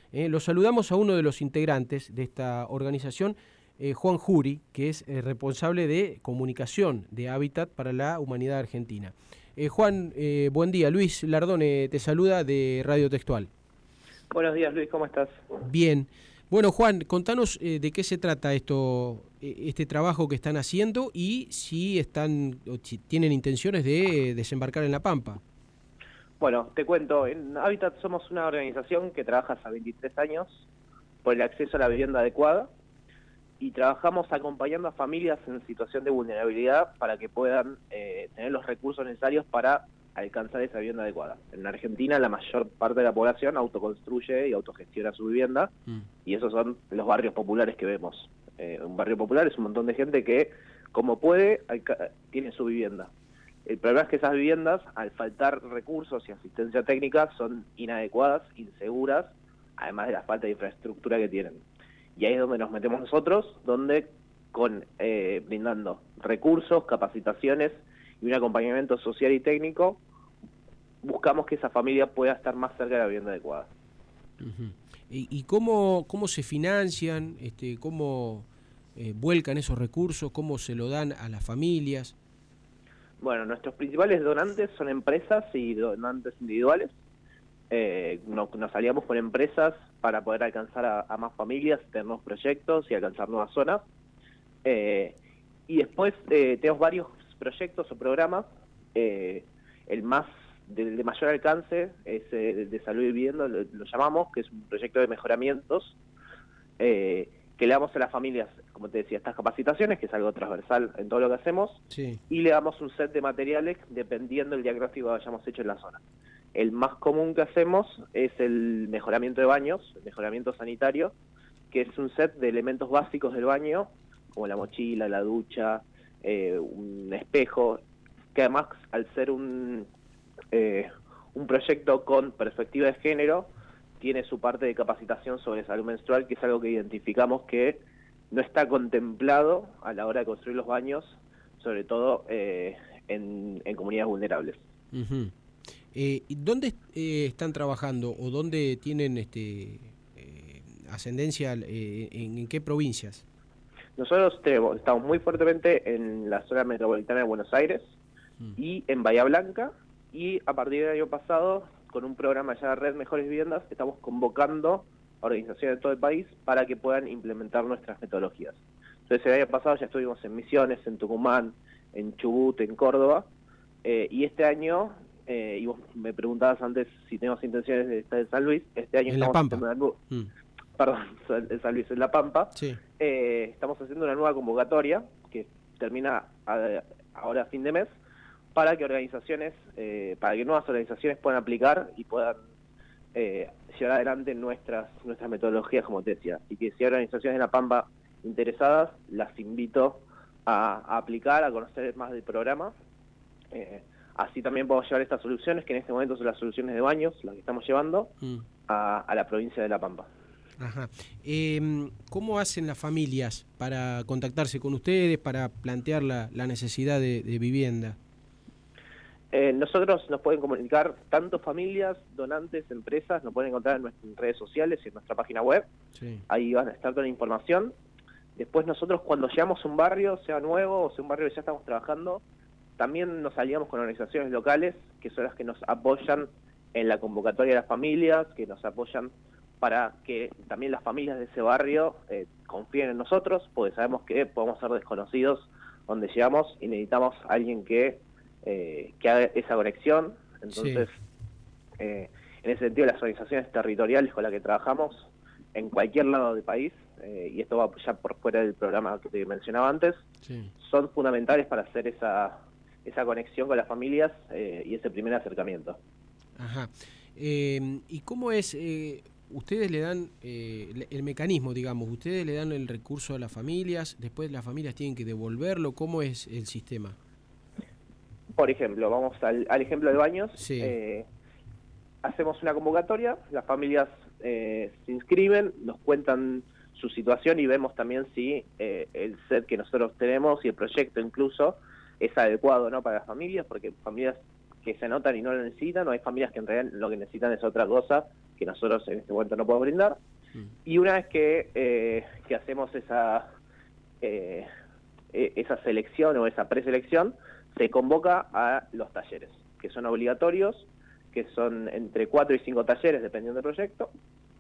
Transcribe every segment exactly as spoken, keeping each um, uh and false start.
Eh, lo saludamos a uno de los integrantes de esta organización, eh, Juan Jury, que es eh, responsable de comunicación de Hábitat para la Humanidad Argentina. Eh, Juan, eh, buen día. Luis Lardone te saluda de Radio Textual. Buenos días, Luis, ¿cómo estás? Bien. Bueno, Juan, contanos eh, de qué se trata esto, este trabajo que están haciendo y si están, o si tienen intenciones de desembarcar en La Pampa. Bueno, te cuento, en Hábitat somos una organización que trabaja hace veintitrés años por el acceso a la vivienda adecuada y trabajamos acompañando a familias en situación de vulnerabilidad para que puedan eh, tener los recursos necesarios para alcanzar esa vivienda adecuada. En Argentina la mayor parte de la población autoconstruye y autogestiona su vivienda mm. y esos son los barrios populares que vemos. Eh, un barrio popular es un montón de gente que, como puede, tiene su vivienda. El problema es que esas viviendas, al faltar recursos y asistencia técnica, son inadecuadas, inseguras, además de la falta de infraestructura que tienen. Y ahí es donde nos metemos nosotros, donde con eh, brindando recursos, capacitaciones y un acompañamiento social y técnico, buscamos que esa familia pueda estar más cerca de la vivienda adecuada. Uh-huh. ¿Y, y cómo, cómo se financian, este, cómo eh, vuelcan esos recursos, cómo se lo dan a las familias? Bueno, nuestros principales donantes son empresas y donantes individuales. Eh, nos, nos aliamos con empresas para poder alcanzar a, a más familias, tener nuevos proyectos y alcanzar nuevas zonas. Eh, y después eh, tenemos varios proyectos o programas. Eh, el más de, de mayor alcance es eh, el de salud y vivienda, lo, lo llamamos, que es un proyecto de mejoramientos eh, que le damos a las familias, como te decía, estas capacitaciones, que es algo transversal en todo lo que hacemos, sí. Y le damos un set de materiales dependiendo del diagnóstico que hayamos hecho en la zona. El más común que hacemos es el mejoramiento de baños, el mejoramiento sanitario, que es un set de elementos básicos del baño, como la mochila, la ducha, eh, un espejo, que además, al ser un, eh, un proyecto con perspectiva de género, tiene su parte de capacitación sobre salud menstrual, que es algo que identificamos que no está contemplado a la hora de construir los baños, sobre todo eh, en, en comunidades vulnerables. Uh-huh. Eh, ¿Dónde eh, están trabajando o dónde tienen este eh, ascendencia, eh, en, en qué provincias? Nosotros tenemos, estamos muy fuertemente en la zona metropolitana de Buenos Aires mm. y en Bahía Blanca, y a partir del año pasado, con un programa llamado Red Mejores Viviendas, estamos convocando a organizaciones de todo el país para que puedan implementar nuestras metodologías. Entonces el año pasado ya estuvimos en Misiones, en Tucumán, en Chubut, en Córdoba, eh, y este año... Eh, y vos me preguntabas antes si tenemos intenciones de estar en San Luis. Este año en estamos La Pampa. haciendo una nueva, mm. perdón, en San Luis, en La Pampa. Sí. Eh, estamos haciendo una nueva convocatoria que termina a, ahora a fin de mes, para que organizaciones, eh, para que nuevas organizaciones puedan aplicar y puedan eh, llevar adelante nuestras nuestras metodologías, como te decía. Y que si hay organizaciones en La Pampa interesadas, las invito a, a aplicar, a conocer más del programa. Eh, Así también podemos llevar estas soluciones, que en este momento son las soluciones de baños, las que estamos llevando, mm. a, a la provincia de La Pampa. Ajá. Eh, ¿Cómo hacen las familias para contactarse con ustedes, para plantear la, la necesidad de, de vivienda? Eh, nosotros nos pueden comunicar tanto familias, donantes, empresas, nos pueden encontrar en nuestras redes sociales y en nuestra página web. Sí. Ahí van a estar toda la información. Después nosotros, cuando llegamos a un barrio, sea nuevo o sea un barrio que ya estamos trabajando, también nos aliamos con organizaciones locales, que son las que nos apoyan en la convocatoria de las familias, que nos apoyan para que también las familias de ese barrio eh, confíen en nosotros, porque sabemos que podemos ser desconocidos donde llegamos y necesitamos a alguien que, eh, que haga esa conexión. Entonces, sí. eh, en ese sentido, las organizaciones territoriales con las que trabajamos en cualquier lado del país, eh, y esto va ya por fuera del programa que te mencionaba antes, sí. son fundamentales para hacer esa... esa conexión con las familias eh, y ese primer acercamiento. Ajá. Eh, ¿Y cómo es, eh, ustedes le dan eh, el, el mecanismo, digamos, ustedes le dan el recurso a las familias, después las familias tienen que devolverlo, ¿cómo es el sistema? Por ejemplo, vamos al, al ejemplo de baños, sí. eh, hacemos una convocatoria, las familias eh, se inscriben, nos cuentan su situación y vemos también si eh, el set que nosotros tenemos y el proyecto incluso es adecuado, ¿no?, para las familias, porque familias que se anotan y no lo necesitan, o hay familias que en realidad lo que necesitan es otra cosa, que nosotros en este momento no podemos brindar. Mm. Y una vez que, eh, que hacemos esa, eh, esa selección o esa preselección, se convoca a los talleres, que son obligatorios, que son entre cuatro y cinco talleres, dependiendo del proyecto.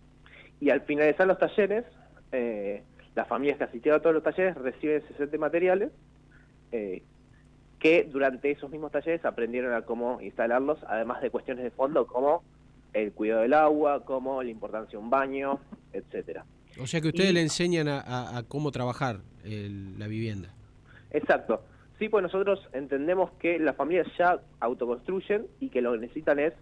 Y al finalizar los talleres, eh, las familias que asistieron a todos los talleres reciben ese set de materiales, eh, que durante esos mismos talleres aprendieron a cómo instalarlos, además de cuestiones de fondo como el cuidado del agua, como la importancia de un baño, etcétera. O sea que ustedes y, le enseñan a, a, a cómo trabajar el, la vivienda. Exacto. Sí, pues nosotros entendemos que las familias ya autoconstruyen y que lo que necesitan es,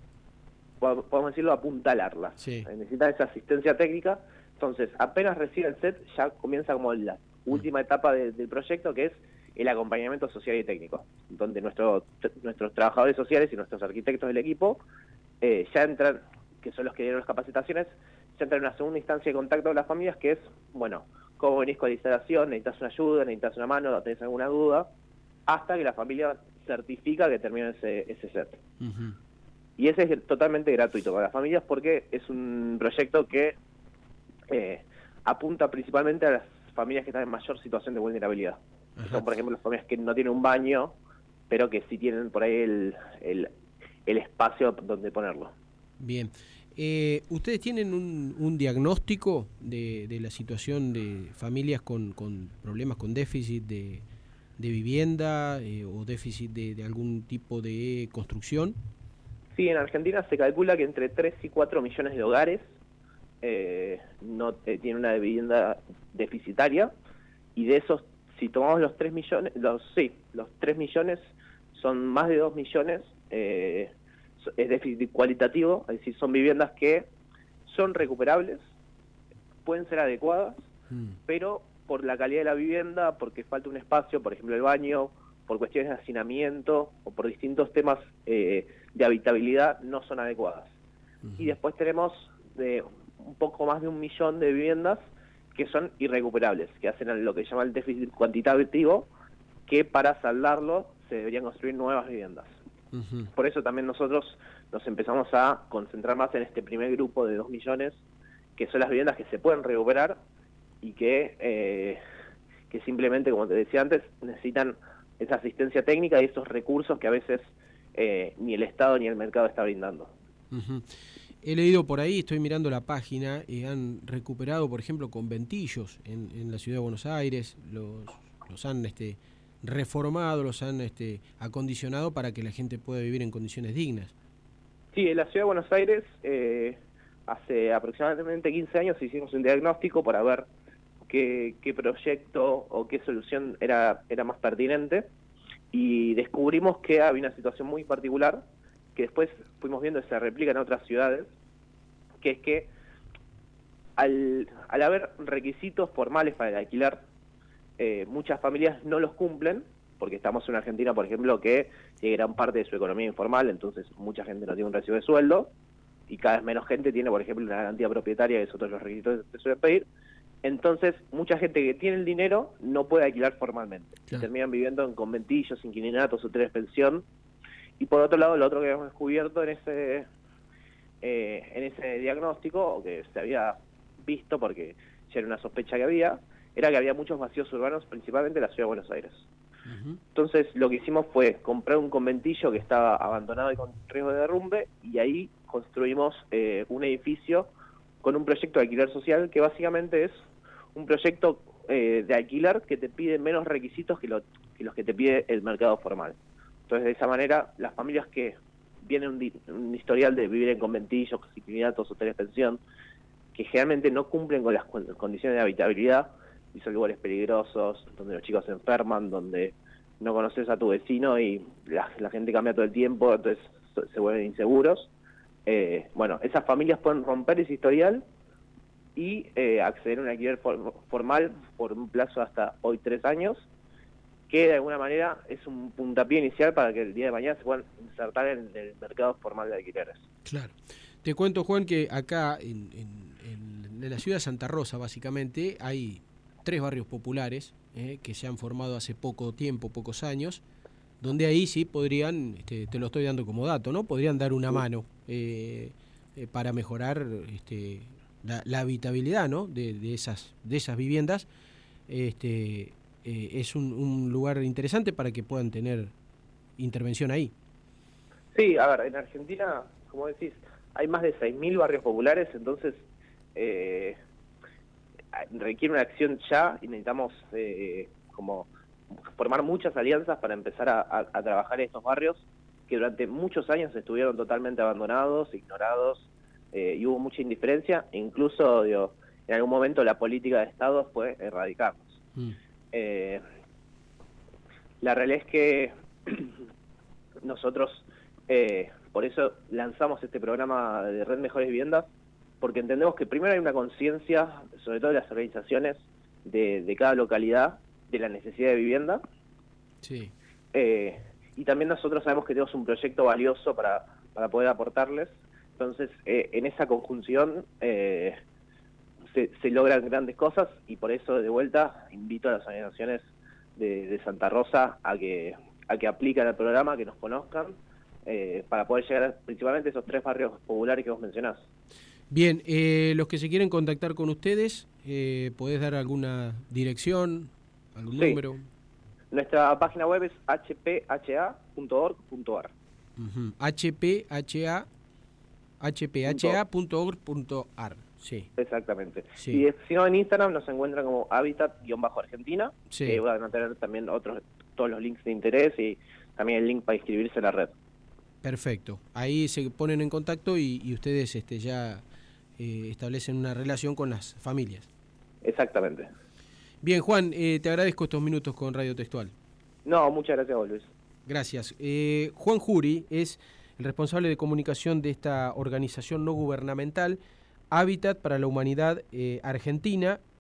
podemos decirlo, apuntalarla. Sí. Necesitan esa asistencia técnica. Entonces, apenas recibe el set, ya comienza como la última etapa de, del proyecto, que es el acompañamiento social y técnico, donde nuestro, nuestros trabajadores sociales y nuestros arquitectos del equipo eh, ya entran, que son los que dieron las capacitaciones, ya entran en una segunda instancia de contacto con las familias, que es, bueno, cómo venís con la instalación, necesitas una ayuda, necesitas una mano, tenés alguna duda, hasta que la familia certifica que termina ese, ese set. Uh-huh. Y ese es totalmente gratuito para las familias porque es un proyecto que eh, apunta principalmente a las familias que están en mayor situación de vulnerabilidad. Uh-huh. Son, por ejemplo, las familias que no tienen un baño, pero que sí tienen por ahí el, el, el espacio donde ponerlo. Bien. Eh, ¿Ustedes tienen un, un diagnóstico de, de la situación de familias con, con problemas, con déficit de, de vivienda eh, o déficit de, de algún tipo de construcción? Sí, en Argentina se calcula que entre tres y cuatro millones de hogares eh, no eh, tienen una vivienda deficitaria, y de esos, si tomamos los tres millones, los sí, los tres millones, son más de dos millones eh, es déficit cualitativo, es decir, son viviendas que son recuperables, pueden ser adecuadas, mm. pero por la calidad de la vivienda, porque falta un espacio, por ejemplo el baño, por cuestiones de hacinamiento o por distintos temas eh, de habitabilidad, no son adecuadas. Uh-huh. Y después tenemos de un poco más de un millón de viviendas que son irrecuperables, que hacen lo que se llama el déficit cuantitativo, que para saldarlo se deberían construir nuevas viviendas. Uh-huh. Por eso también nosotros nos empezamos a concentrar más en este primer grupo de dos millones, que son las viviendas que se pueden recuperar y que, eh, que simplemente, como te decía antes, necesitan esa asistencia técnica y esos recursos que a veces eh, ni el Estado ni el mercado está brindando. Uh-huh. He leído por ahí, estoy mirando la página, y han recuperado, por ejemplo, conventillos en, en la ciudad de Buenos Aires, los, los han este, reformado, los han este, acondicionado para que la gente pueda vivir en condiciones dignas. Sí, en la ciudad de Buenos Aires eh, hace aproximadamente quince años hicimos un diagnóstico para ver qué, qué proyecto o qué solución era, era más pertinente, y descubrimos que había una situación muy particular que después fuimos viendo que se replica en otras ciudades, que es que al, al haber requisitos formales para el alquiler, eh, muchas familias no los cumplen, porque estamos en una Argentina, por ejemplo, que tiene gran parte de su economía informal, entonces mucha gente no tiene un recibo de sueldo, y cada vez menos gente tiene, por ejemplo, una garantía propietaria, que es otro de los requisitos que se suelen pedir. Entonces, mucha gente que tiene el dinero no puede alquilar formalmente. Claro. Terminan viviendo en conventillos, inquilinatos, hoteles pensión. Y por otro lado, lo otro que hemos descubierto en ese eh, en ese diagnóstico, o que se había visto porque ya era una sospecha que había, era que había muchos vacíos urbanos, principalmente en la ciudad de Buenos Aires. Uh-huh. Entonces, lo que hicimos fue comprar un conventillo que estaba abandonado y con riesgo de derrumbe, y ahí construimos eh, un edificio con un proyecto de alquiler social que básicamente es un proyecto eh, de alquiler que te pide menos requisitos que, lo, que los que te pide el mercado formal. Entonces, de esa manera, las familias que vienen un, un historial de vivir en conventillos, inquilinatos, hoteles pensión, que generalmente no cumplen con las condiciones de habitabilidad, y son lugares peligrosos, donde los chicos se enferman, donde no conoces a tu vecino y la, la gente cambia todo el tiempo, entonces se vuelven inseguros. Eh, bueno, esas familias pueden romper ese historial y eh, acceder a un alquiler for, formal por un plazo hasta hoy tres años, que de alguna manera es un puntapié inicial para que el día de mañana se puedan insertar en el mercado formal de alquileres. Claro. Te cuento, Juan, que acá en, en, en la ciudad de Santa Rosa, básicamente, hay tres barrios populares eh, que se han formado hace poco tiempo, pocos años, donde ahí sí podrían, este, te lo estoy dando como dato, ¿no? Podrían dar una mano. Eh, eh, para mejorar este, la, la habitabilidad, ¿no? de, de, esas, de esas viviendas. Este, eh, es un, un lugar interesante para que puedan tener intervención ahí. Sí, a ver, en Argentina, como decís, hay más de seis mil barrios populares, entonces eh, requiere una acción ya y necesitamos eh, como formar muchas alianzas para empezar a, a, a trabajar en estos barrios que durante muchos años estuvieron totalmente abandonados, ignorados, eh, y hubo mucha indiferencia, e incluso digo, en algún momento la política de Estado fue erradicarlos. Mm. Eh, la realidad es que nosotros, eh, por eso lanzamos este programa de Red Mejores Viviendas, porque entendemos que primero hay una conciencia, sobre todo de las organizaciones de, de cada localidad, de la necesidad de vivienda. Sí. Eh, y también nosotros sabemos que tenemos un proyecto valioso para, para poder aportarles. Entonces, eh, en esa conjunción eh, se, se logran grandes cosas, y por eso, de vuelta, invito a las organizaciones de, de Santa Rosa a que, a que apliquen el programa, que nos conozcan, eh, para poder llegar a, principalmente a esos tres barrios populares que vos mencionás. Bien, eh, los que se quieren contactar con ustedes, eh, ¿podés dar alguna dirección, algún sí. número? Nuestra página web es h p h a punto org punto a r. Uh-huh. h p h a punto org punto a r, sí. Exactamente. Sí. Y si no, en Instagram nos encuentran como Habitat-Argentina. Sí. Eh, van a tener también otros, todos los links de interés y también el link para inscribirse en la red. Perfecto. Ahí se ponen en contacto y, y ustedes este, ya eh, establecen una relación con las familias. Exactamente. Bien, Juan, eh, te agradezco estos minutos con Radio Textual. No, muchas gracias a vos, Luis. Gracias. Eh, Juan Jury es el responsable de comunicación de esta organización no gubernamental, Hábitat para la Humanidad eh, Argentina,